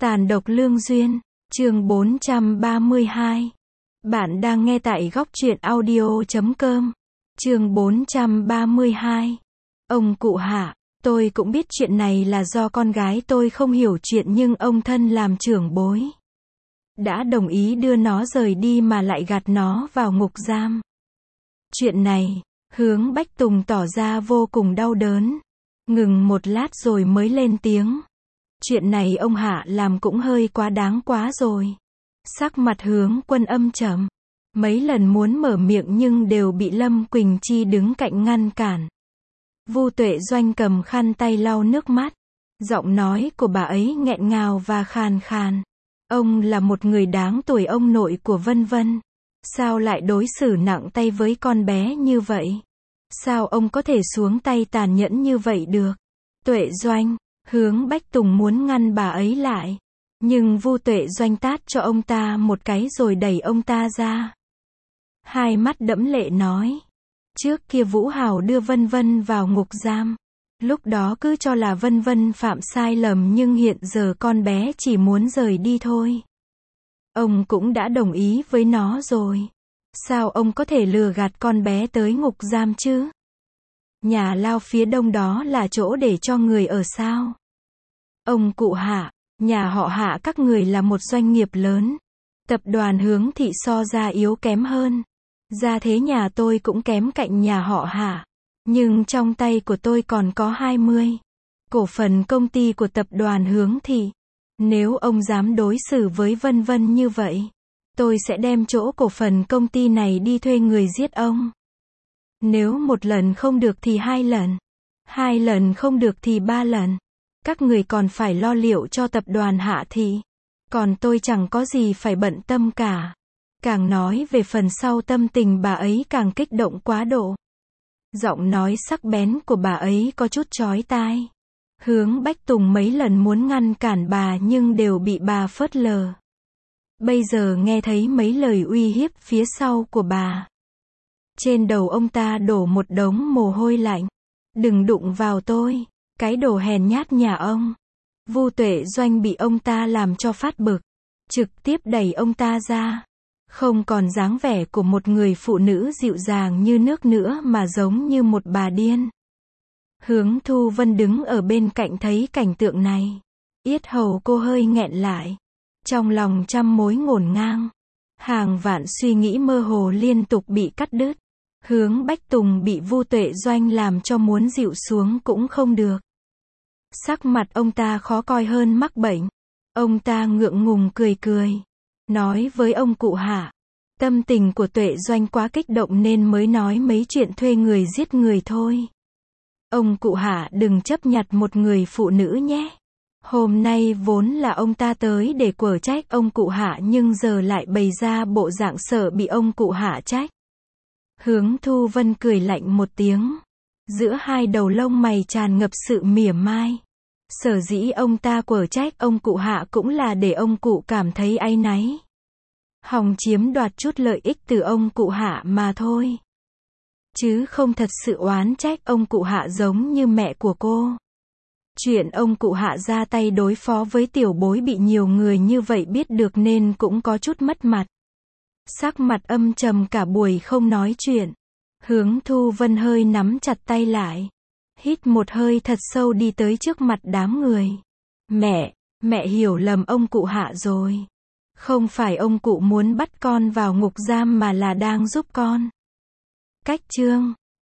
Tàn độc lương duyên, chương 432. Bạn đang nghe tại góc truyện audio.com. Chương 432. Ông cụ Hạ, tôi cũng biết chuyện này là do con gái tôi không hiểu chuyện nhưng ông thân làm trưởng bối đã đồng ý đưa nó rời đi mà lại gạt nó vào ngục giam. Chuyện này, Hướng Bách Tùng tỏ ra vô cùng đau đớn. Ngừng một lát rồi mới lên tiếng. Chuyện này ông Hạ làm cũng hơi quá đáng quá rồi. Sắc mặt Hướng Quân âm trầm. Mấy lần muốn mở miệng nhưng đều bị Lâm Quỳnh Chi đứng cạnh ngăn cản. Vu Tuệ Doanh cầm khăn tay lau nước mắt. Giọng nói của bà ấy nghẹn ngào và khàn khàn. Ông là một người đáng tuổi ông nội của Vân Vân. Sao lại đối xử nặng tay với con bé như vậy? Sao ông có thể xuống tay tàn nhẫn như vậy được? Tuệ Doanh, Hướng Bách Tùng muốn ngăn bà ấy lại. Nhưng Vu Tuệ Doanh tát cho ông ta một cái rồi đẩy ông ta ra. Hai mắt đẫm lệ nói. Trước kia Vũ Hào đưa Vân Vân vào ngục giam. Lúc đó cứ cho là Vân Vân phạm sai lầm nhưng hiện giờ con bé chỉ muốn rời đi thôi. Ông cũng đã đồng ý với nó rồi. Sao ông có thể lừa gạt con bé tới ngục giam chứ? Nhà lao phía đông đó là chỗ để cho người ở sao? Ông cụ Hạ, nhà họ Hạ các người là một doanh nghiệp lớn. Tập đoàn Hướng Thị so ra yếu kém hơn. Gia thế nhà tôi cũng kém cạnh nhà họ Hạ. Nhưng trong tay của tôi còn có 20 cổ phần công ty của tập đoàn Hướng Thị. Nếu ông dám đối xử với Vân Vân như vậy, tôi sẽ đem chỗ cổ phần công ty này đi thuê người giết ông. Nếu một lần không được thì 2 lần. 2 lần không được thì 3 lần. Các người còn phải lo liệu cho tập đoàn Hạ Thị. Còn tôi chẳng có gì phải bận tâm cả. Càng nói về phần sau tâm tình bà ấy càng kích động quá độ. Giọng nói sắc bén của bà ấy có chút chói tai. Hướng Bách Tùng mấy lần muốn ngăn cản bà nhưng đều bị bà phớt lờ. Bây giờ nghe thấy mấy lời uy hiếp phía sau của bà. Trên đầu ông ta đổ một đống mồ hôi lạnh. Đừng đụng vào tôi, cái đồ hèn nhát nhà ông. Vu Tuệ Doanh bị ông ta làm cho phát bực. Trực tiếp đẩy ông ta ra. Không còn dáng vẻ của một người phụ nữ dịu dàng như nước nữa mà giống như một bà điên. Hướng Thu Vân đứng ở bên cạnh thấy cảnh tượng này. Yết hầu cô hơi nghẹn lại. Trong lòng trăm mối ngổn ngang. Hàng vạn suy nghĩ mơ hồ liên tục bị cắt đứt. Hướng Bách Tùng bị Vu Tuệ Doanh làm cho muốn dịu xuống cũng không được. Sắc mặt ông ta khó coi hơn mắc bệnh. Ông ta ngượng ngùng cười cười. Nói với ông cụ Hạ. Tâm tình của Tuệ Doanh quá kích động nên mới nói mấy chuyện thuê người giết người thôi. Ông cụ Hạ đừng chấp nhặt một người phụ nữ nhé. Hôm nay vốn là ông ta tới để quở trách ông cụ Hạ nhưng giờ lại bày ra bộ dạng sợ bị ông cụ Hạ trách. Hướng Thu Vân cười lạnh một tiếng. Giữa hai đầu lông mày tràn ngập sự mỉa mai. Sở dĩ ông ta quở trách ông cụ Hạ cũng là để ông cụ cảm thấy áy náy. Hòng chiếm đoạt chút lợi ích từ ông cụ Hạ mà thôi. Chứ không thật sự oán trách ông cụ Hạ giống như mẹ của cô. Chuyện ông cụ Hạ ra tay đối phó với tiểu bối bị nhiều người như vậy biết được nên cũng có chút mất mặt. Sắc mặt âm trầm cả buổi không nói chuyện. Hướng Thu Vân hơi nắm chặt tay lại. Hít một hơi thật sâu đi tới trước mặt đám người. Mẹ hiểu lầm ông cụ Hạ rồi. Không phải ông cụ muốn bắt con vào ngục giam mà là đang giúp con. Cách chương